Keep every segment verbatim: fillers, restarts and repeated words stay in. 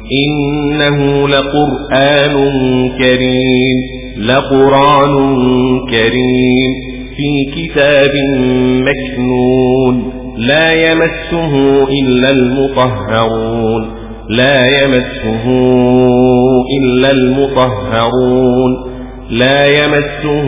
إنه لقرآن كريم لقرآن كريم في كتاب مكنون لا يمسه إلا المطهرون لا يمسه إلا المطهرون لا يمسه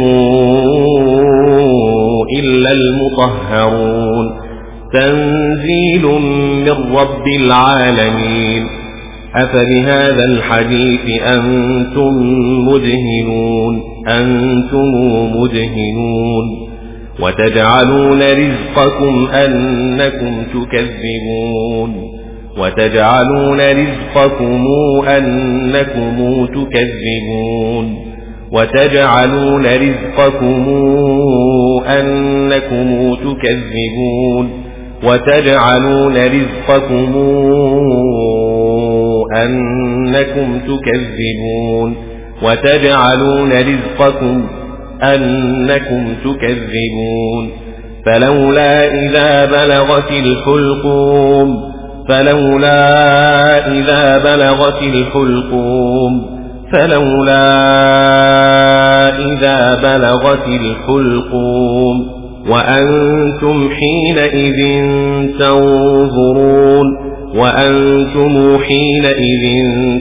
إلا المطهرون تنزيل من رب العالمين أفبهذا الحديث أنتم مدهنون أنتم مدهنون وتجعلون رزقكم أنكم تكذبون وتجعلون رزقكم أنكم تكذبون وتجعلون رزقكم أنكم تكذبون وتجعلون رزقكم أنكم تكذبون وتجعلون رزقكم أنكم تكذبون فلولا إذا بلغت الحلقوم فلولا إذا بلغت الحلقوم فلولا إذا بلغت الحلقوم وأنتم حينئذ تنظرون وأنتم حينئذ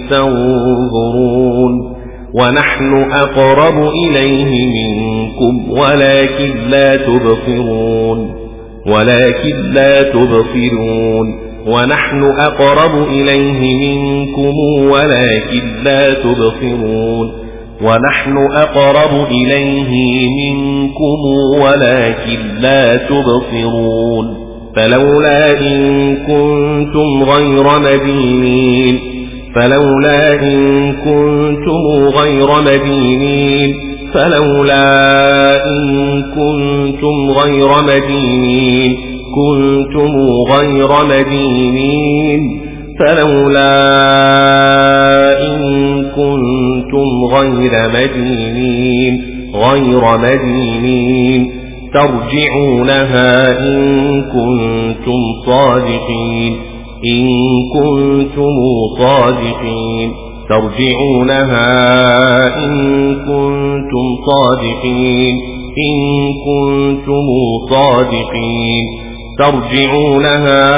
تنظرون ونحن أقرب إليه منكم ولكن لا تبصرون ولكن لا تبصرون ونحن أقرب إليه منكم ولكن لا تبصرون ونحن أقرب إليه منكم ولكن لا تبصرون فلولا إن كنتم غير مدينين فلولا إن كنتم غير مدينين فلولا إن كنتم غير مدينين كنتم غير مدينين فلولا إن كنتم غير مدينين غير مدينين ترجعونها إن كنتم صادقين إن كنتم صادقين ترجعونها إن كنتم صادقين إن كنتم صادقين ترجعونها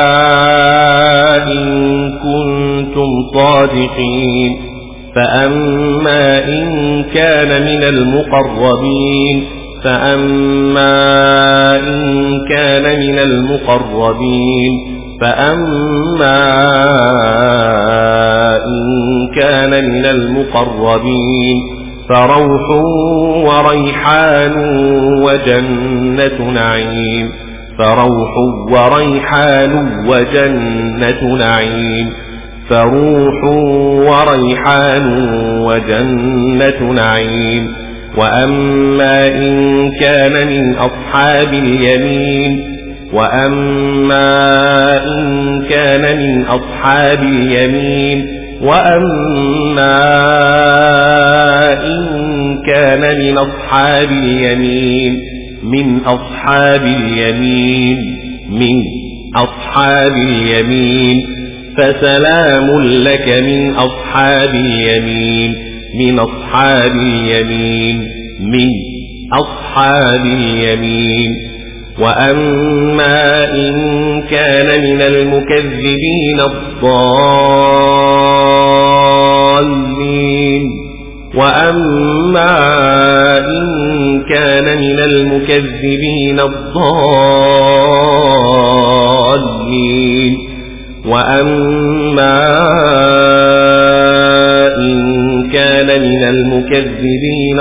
إن كنتم صادقين فأما إن كان من المقربين فأما إن كان من المقربين فأما إن كان من المقربين فروح وريحان وجنة نعيم فروح وريحان وجنة نعيم فروح وريحان وجنة نعيم وأما إن كان من أصحاب اليمين وأما إن كان من أصحاب اليمين وأما إن كان من أصحاب اليمين من أصحاب اليمين من أصحاب اليمين فسلام لك من أصحاب اليمين من أصحاب اليمين من أصحاب اليمين وأما إن كان من المكذبين الضالين وأما إن كان من المكذبين الضالين وأما إن كان من المكذبين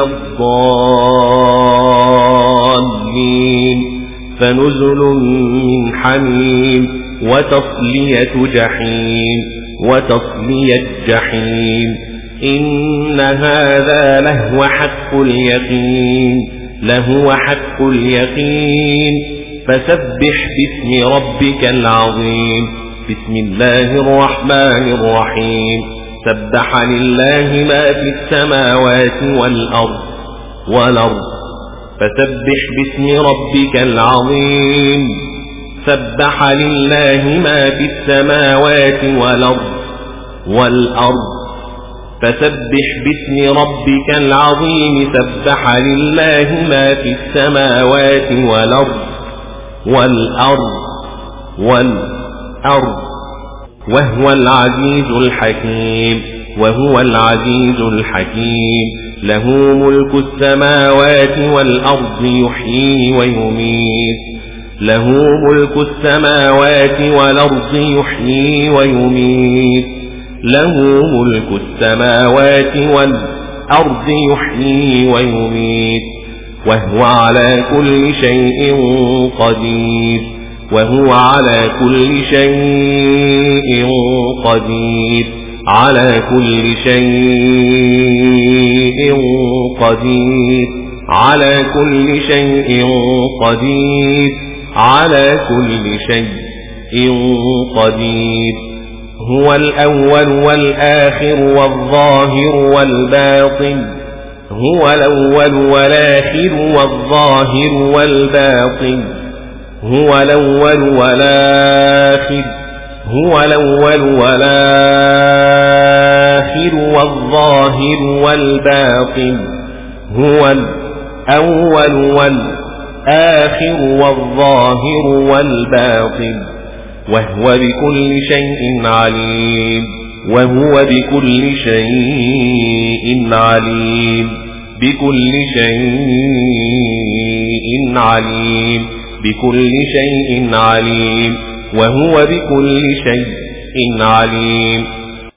الضالين فنزل من حميم وتصلية جحيم وتصلية جحيم إن هذا لهو حق اليقين لهو حق اليقين فسبح باسم ربك العظيم بسم الله الرحمن الرحيم سبح لله ما في السماوات والأرض والأرض فسبح باسم ربك العظيم سبح لله ما في السماوات والأرض والأرض فسبح باسم ربك العظيم سبح لله ما في السماوات والأرض والأرض والأرض وهو العزيز الحكيم وهو العزيز الحكيم له ملك السماوات والأرض يحيي ويميت له ملك السماوات والأرض يحيي ويميت له ملك السماوات والأرض يحيي ويميت وهو على كل شيء قدير وهو على كل شيء قدير على كل شيء قدير على كل شيء قدير على كل شيء قدير هو الأول والآخر والظاهر والباطن هو الأول والآخر والظاهر والباطن هو الأول والآخر هو الأول والآخر والظاهر والباطن هو الأول والآخر والظاهر والباطن وهو بكل شيء عليم وهو بكل شيء عليم بكل شيء عليم بكل شيء عليم وهو بكل شيء عليم